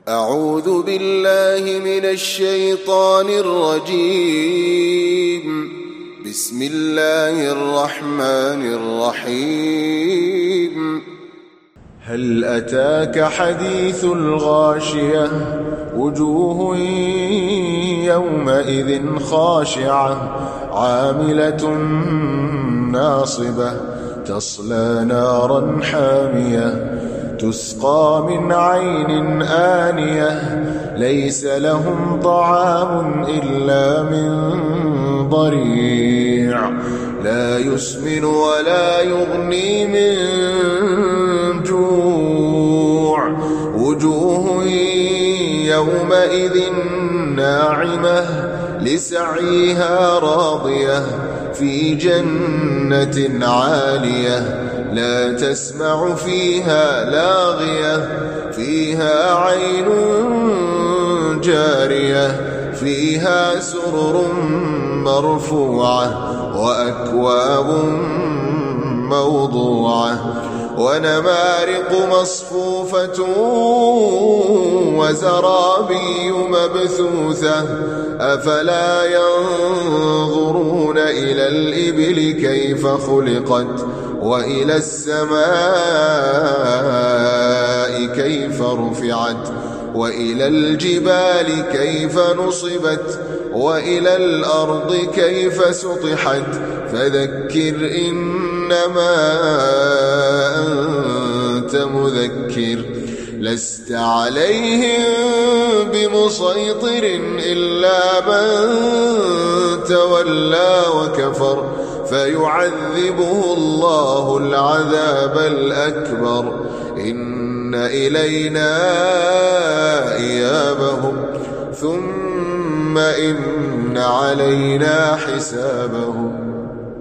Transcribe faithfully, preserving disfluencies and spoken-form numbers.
أعوذ بالله من الشيطان الرجيم. بسم الله الرحمن الرحيم. هل أتاك حديث الغاشية؟ وجوه يومئذ خاشعة عاملة ناصبة تصلى نارا حامية تسقى من عين آنية ليس لهم طعام إلا من ضريع لا يسمن ولا يغني من جوع. وجوه يومئذ ناعمة لسعيها راضية في جنة عالية لا تسمع فيها لاغية فيها عين جارية فيها سرر مرفوعة وأكواب موضوعة ونمارق مصفوفة وزرابي مبثوثة أفلا ينظرون إلى الإبل كيف خلقت وإلى السماء كيف رفعت وإلى الجبال كيف نصبت وإلى الأرض كيف سطحت فذكر إنما أنت مذكر لست عليهم بمسيطر إلا من تولى وكفر فيعذبه الله العذاب الأكبر إن إلينا إيابهم ثم إن علينا حسابهم.